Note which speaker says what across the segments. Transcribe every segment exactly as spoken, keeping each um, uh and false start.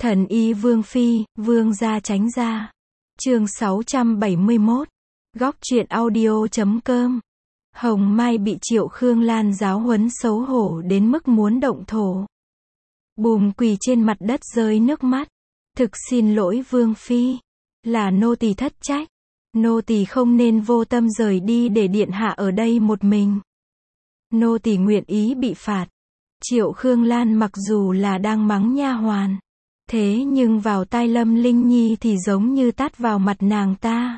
Speaker 1: Thần y Vương Phi, Vương gia tránh ra. Chương sáu trăm bảy mươi mốt. Góc truyện audio chấm com. Hồng Mai bị Triệu Khương Lan giáo huấn xấu hổ đến mức muốn động thổ. Bùm quỳ trên mặt đất rơi nước mắt. Thực xin lỗi Vương Phi. Là nô tỳ thất trách. Nô tỳ không nên vô tâm rời đi để điện hạ ở đây một mình. Nô tỳ nguyện ý bị phạt. Triệu Khương Lan mặc dù là đang mắng nha hoàn, thế nhưng vào tai Lâm Linh Nhi thì giống như tát vào mặt nàng ta.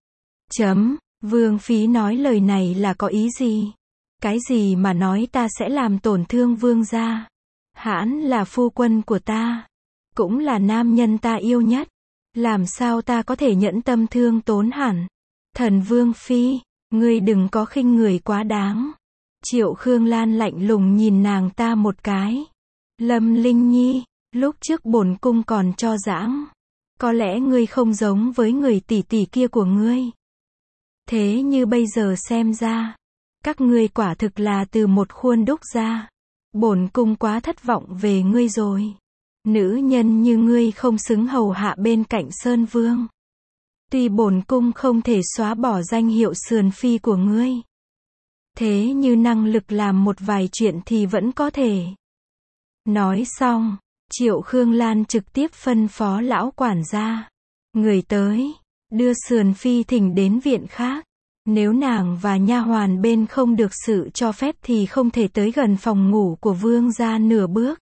Speaker 1: Chấm, Vương Phi nói lời này là có ý gì? Cái gì mà nói ta sẽ làm tổn thương vương gia? Hãn là phu quân của ta, cũng là nam nhân ta yêu nhất. Làm sao ta có thể nhẫn tâm thương tốn hẳn? Thần Vương Phi, ngươi đừng có khinh người quá đáng. Triệu Khương Lan lạnh lùng nhìn nàng ta một cái. Lâm Linh Nhi, lúc trước bổn cung còn cho giãng. Có lẽ ngươi không giống với người tỷ tỷ kia của ngươi. Thế như bây giờ xem ra, các ngươi quả thực là từ một khuôn đúc ra. Bổn cung quá thất vọng về ngươi rồi. Nữ nhân như ngươi không xứng hầu hạ bên cạnh Sơn Vương. Tuy bổn cung không thể xóa bỏ danh hiệu sườn phi của ngươi, thế như năng lực làm một vài chuyện thì vẫn có thể. Nói xong, Triệu Khương Lan trực tiếp phân phó lão quản gia. Người tới, đưa sườn phi thỉnh đến viện khác. Nếu nàng và nha hoàn bên không được sự cho phép thì không thể tới gần phòng ngủ của vương gia nửa bước.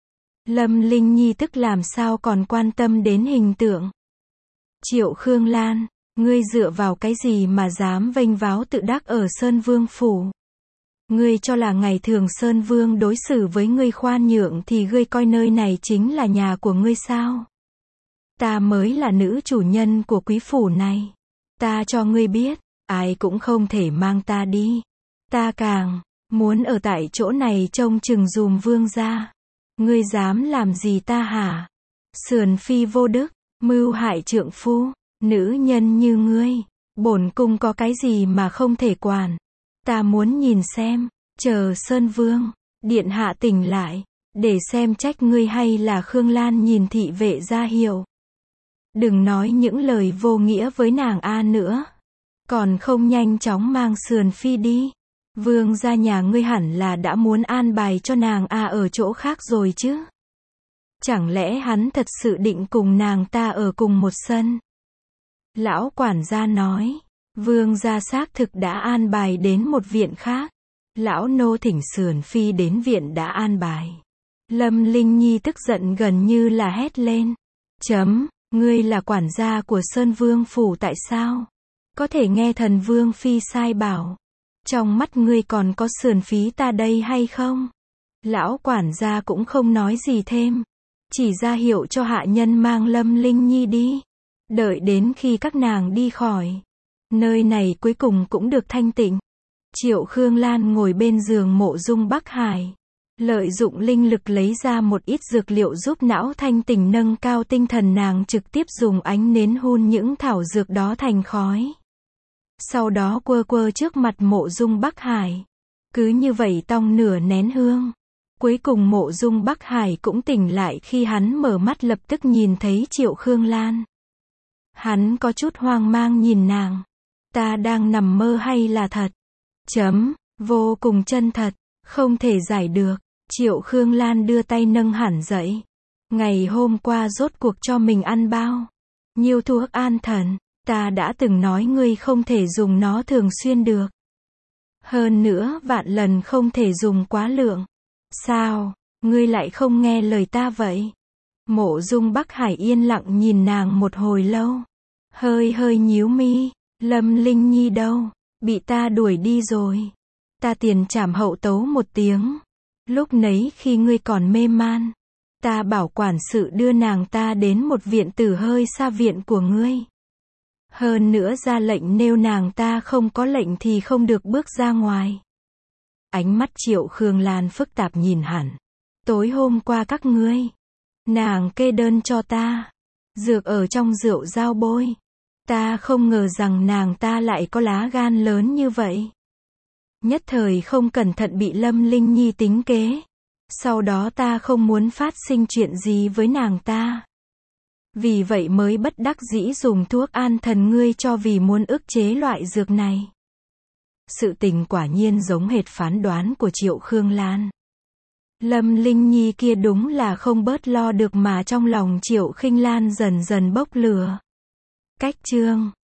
Speaker 1: Lâm Linh Nhi tức làm sao còn quan tâm đến hình tượng. Triệu Khương Lan, ngươi dựa vào cái gì mà dám vênh váo tự đắc ở Sơn Vương phủ? Ngươi cho là ngày thường Sơn Vương đối xử với ngươi khoan nhượng thì ngươi coi nơi này chính là nhà của ngươi sao? Ta mới là nữ chủ nhân của quý phủ này. Ta cho ngươi biết, ai cũng không thể mang ta đi. Ta càng muốn ở tại chỗ này trông chừng dùm vương gia. Ngươi dám làm gì ta hả? Sườn phi vô đức, mưu hại trượng phu, nữ nhân như ngươi, bổn cung có cái gì mà không thể quản. Ta muốn nhìn xem, chờ Sơn Vương, điện hạ tỉnh lại, để xem trách ngươi hay là Khương Lan nhìn thị vệ ra hiệu. Đừng nói những lời vô nghĩa với nàng A nữa. Còn không nhanh chóng mang sườn phi đi. Vương gia nhà ngươi hẳn là đã muốn an bài cho nàng A ở chỗ khác rồi chứ. Chẳng lẽ hắn thật sự định cùng nàng ta ở cùng một sân? Lão quản gia nói. Vương gia xác thực đã an bài đến một viện khác. Lão nô thỉnh sườn phi đến viện đã an bài. Lâm Linh Nhi tức giận gần như là hét lên. Chấm, ngươi là quản gia của Sơn Vương phủ tại sao? Có thể nghe thần Vương Phi sai bảo. Trong mắt ngươi còn có sườn phí ta đây hay không? Lão quản gia cũng không nói gì thêm. Chỉ ra hiệu cho hạ nhân mang Lâm Linh Nhi đi. Đợi đến khi các nàng đi khỏi. Nơi này cuối cùng cũng được thanh tịnh. Triệu Khương Lan ngồi bên giường Mộ Dung Bắc Hải. Lợi dụng linh lực lấy ra một ít dược liệu giúp não thanh tỉnh nâng cao tinh thần, nàng trực tiếp dùng ánh nến hun những thảo dược đó thành khói. Sau đó quơ quơ trước mặt Mộ Dung Bắc Hải. Cứ như vậy tong nửa nén hương. Cuối cùng Mộ Dung Bắc Hải cũng tỉnh lại khi hắn mở mắt lập tức nhìn thấy Triệu Khương Lan. Hắn có chút hoang mang nhìn nàng. Ta đang nằm mơ hay là thật? Chấm, vô cùng chân thật, không thể giải được. Triệu Khương Lan đưa tay nâng hẳn dậy. Ngày hôm qua rốt cuộc cho mình ăn bao nhiêu thuốc an thần, ta đã từng nói ngươi không thể dùng nó thường xuyên được. Hơn nữa vạn lần không thể dùng quá lượng. Sao, ngươi lại không nghe lời ta vậy? Mộ Dung Bắc Hải yên lặng nhìn nàng một hồi lâu. Hơi hơi nhíu mi. Lâm Linh Nhi đâu? Bị ta đuổi đi rồi. Ta tiền trảm hậu tấu một tiếng. Lúc nấy khi ngươi còn mê man, ta bảo quản sự đưa nàng ta đến một viện tử hơi xa viện của ngươi. Hơn nữa ra lệnh nếu nàng ta không có lệnh thì không được bước ra ngoài. Ánh mắt Triệu Khương Lan phức tạp nhìn hẳn. Tối hôm qua các ngươi, nàng kê đơn cho ta. Dược ở trong rượu dao bôi. Ta không ngờ rằng nàng ta lại có lá gan lớn như vậy. Nhất thời không cẩn thận bị Lâm Linh Nhi tính kế. Sau đó ta không muốn phát sinh chuyện gì với nàng ta. Vì vậy mới bất đắc dĩ dùng thuốc an thần ngươi cho vì muốn ức chế loại dược này. Sự tình quả nhiên giống hệt phán đoán của Triệu Khương Lan. Lâm Linh Nhi kia đúng là không bớt lo được mà trong lòng Triệu Khinh Lan dần dần bốc lửa. Cách chương